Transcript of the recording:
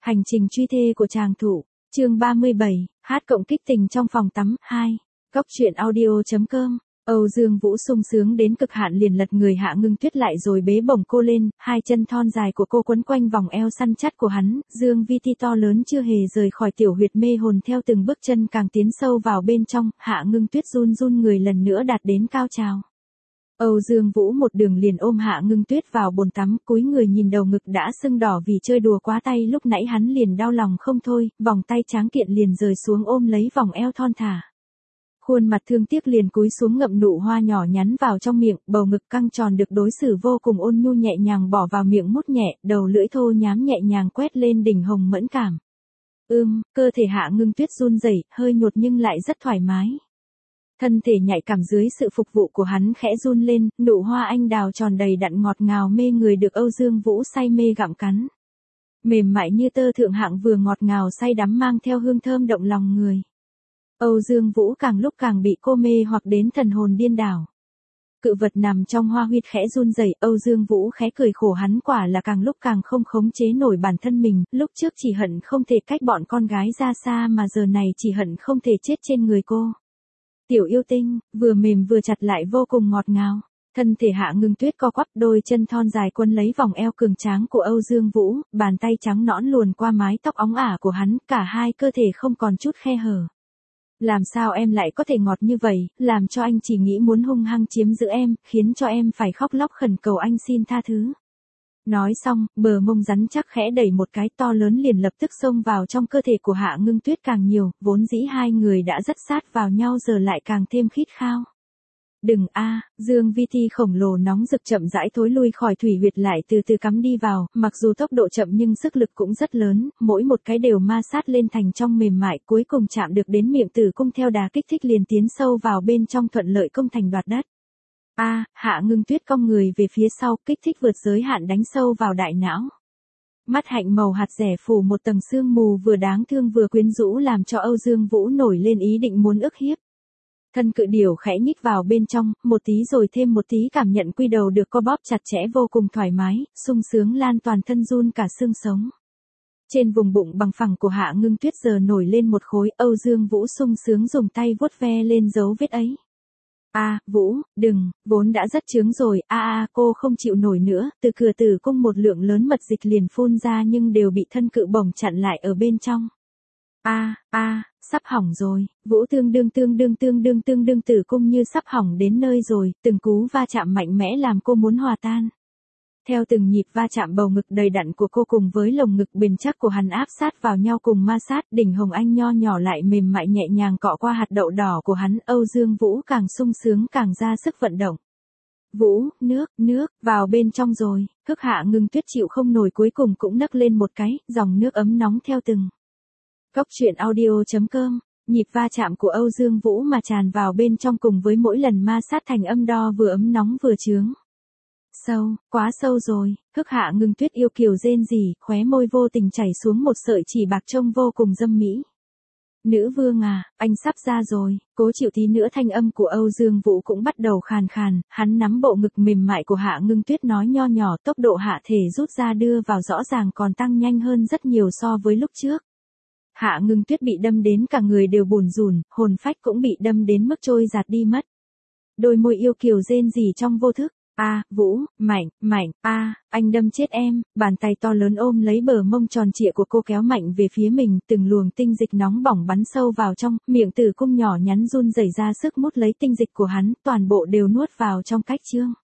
Hành trình truy thê của chàng thủ, chương 37, hát cộng kích tình trong phòng tắm, 2. Góc truyện audio.com. Âu Dương Vũ sung sướng đến cực hạn liền lật người Hạ Ngưng Tuyết lại rồi bế bổng cô lên, hai chân thon dài của cô quấn quanh vòng eo săn chắc của hắn, dương vi ti to lớn chưa hề rời khỏi tiểu huyệt mê hồn theo từng bước chân càng tiến sâu vào bên trong, Hạ Ngưng Tuyết run run người lần nữa đạt đến cao trào. Âu Dương Vũ một đường liền ôm Hạ Ngưng Tuyết vào bồn tắm, cúi người nhìn đầu ngực đã sưng đỏ vì chơi đùa quá tay lúc nãy hắn liền đau lòng không thôi, vòng tay tráng kiện liền rời xuống ôm lấy vòng eo thon thả. Khuôn mặt thương tiếc liền cúi xuống ngậm nụ hoa nhỏ nhắn vào trong miệng, bầu ngực căng tròn được đối xử vô cùng ôn nhu nhẹ nhàng bỏ vào miệng mút nhẹ, đầu lưỡi thô nhám nhẹ nhàng quét lên đỉnh hồng mẫn cảm. Cơ thể Hạ Ngưng Tuyết run rẩy, hơi nhột nhưng lại rất thoải mái. Thân thể nhạy cảm dưới sự phục vụ của hắn khẽ run lên, nụ hoa anh đào tròn đầy đặn ngọt ngào mê người được Âu Dương Vũ say mê gặm cắn. Mềm mại như tơ thượng hạng vừa ngọt ngào say đắm mang theo hương thơm động lòng người. Âu Dương Vũ càng lúc càng bị cô mê hoặc đến thần hồn điên đảo. Cự vật nằm trong hoa huyệt khẽ run rẩy, Âu Dương Vũ khẽ cười khổ hắn quả là càng lúc càng không khống chế nổi bản thân mình, lúc trước chỉ hận không thể cách bọn con gái ra xa mà giờ này chỉ hận không thể chết trên người cô. Tiểu yêu tinh, vừa mềm vừa chặt lại vô cùng ngọt ngào. Thân thể Hạ Ngưng Tuyết co quắp, đôi chân thon dài quấn lấy vòng eo cường tráng của Âu Dương Vũ, bàn tay trắng nõn luồn qua mái tóc óng ả của hắn, cả hai cơ thể không còn chút khe hở. Làm sao em lại có thể ngọt như vậy, làm cho anh chỉ nghĩ muốn hung hăng chiếm giữ em, khiến cho em phải khóc lóc khẩn cầu anh xin tha thứ. Nói xong, bờ mông rắn chắc khẽ đẩy một cái to lớn liền lập tức xông vào trong cơ thể của Hạ Ngưng Tuyết càng nhiều, vốn dĩ hai người đã rất sát vào nhau giờ lại càng thêm khít khao. Đừng a, dương vi ti khổng lồ nóng rực chậm rãi thối lui khỏi thủy huyệt lại từ từ cắm đi vào, mặc dù tốc độ chậm nhưng sức lực cũng rất lớn, mỗi một cái đều ma sát lên thành trong mềm mại, cuối cùng chạm được đến miệng tử cung theo đà kích thích liền tiến sâu vào bên trong thuận lợi công thành đoạt đất. Hạ Ngưng Tuyết cong người về phía sau, kích thích vượt giới hạn đánh sâu vào đại não. Mắt hạnh màu hạt dẻ phủ một tầng sương mù vừa đáng thương vừa quyến rũ làm cho Âu Dương Vũ nổi lên ý định muốn ức hiếp. Thân cự điểu khẽ nhích vào bên trong, một tí rồi thêm một tí cảm nhận quy đầu được co bóp chặt chẽ vô cùng thoải mái, sung sướng lan toàn thân run cả xương sống. Trên vùng bụng bằng phẳng của Hạ Ngưng Tuyết giờ nổi lên một khối, Âu Dương Vũ sung sướng dùng tay vuốt ve lên dấu vết ấy. Vũ, đừng, vốn đã rất chướng rồi, cô không chịu nổi nữa, từ cửa tử cung một lượng lớn mật dịch liền phun ra nhưng đều bị thân cự bổng chặn lại ở bên trong. Sắp hỏng rồi, Vũ tương đương tử cung như sắp hỏng đến nơi rồi, từng cú va chạm mạnh mẽ làm cô muốn hòa tan. Theo từng nhịp va chạm bầu ngực đầy đặn của cô cùng với lồng ngực bền chắc của hắn áp sát vào nhau cùng ma sát, đỉnh hồng anh nho nhỏ lại mềm mại nhẹ nhàng cọ qua hạt đậu đỏ của hắn, Âu Dương Vũ càng sung sướng càng ra sức vận động. Vũ, nước, vào bên trong rồi, Hức Hạ Ngưng Tuyết chịu không nổi cuối cùng cũng nấc lên một cái, dòng nước ấm nóng theo từng. Góc truyện audio.com, nhịp va chạm của Âu Dương Vũ mà tràn vào bên trong cùng với mỗi lần ma sát thành âm đo vừa ấm nóng vừa chướng. Sâu, quá sâu rồi, Hức Hạ Ngưng Tuyết yêu kiều rên rỉ, khóe môi vô tình chảy xuống một sợi chỉ bạc trông vô cùng dâm mỹ. Nữ vương anh sắp ra rồi, cố chịu tí nữa thanh âm của Âu Dương Vũ cũng bắt đầu khàn khàn, hắn nắm bộ ngực mềm mại của Hạ Ngưng Tuyết nói nho nhỏ tốc độ hạ thể rút ra đưa vào rõ ràng còn tăng nhanh hơn rất nhiều so với lúc trước. Hạ Ngưng Tuyết bị đâm đến cả người đều bủn rủn, hồn phách cũng bị đâm đến mức trôi giạt đi mất. Đôi môi yêu kiều rên rỉ trong vô thức. Vũ, mạnh, anh đâm chết em, bàn tay to lớn ôm lấy bờ mông tròn trịa của cô kéo mạnh về phía mình, từng luồng tinh dịch nóng bỏng bắn sâu vào trong, miệng tử cung nhỏ nhắn run rẩy ra sức mút lấy tinh dịch của hắn, toàn bộ đều nuốt vào trong cách trương.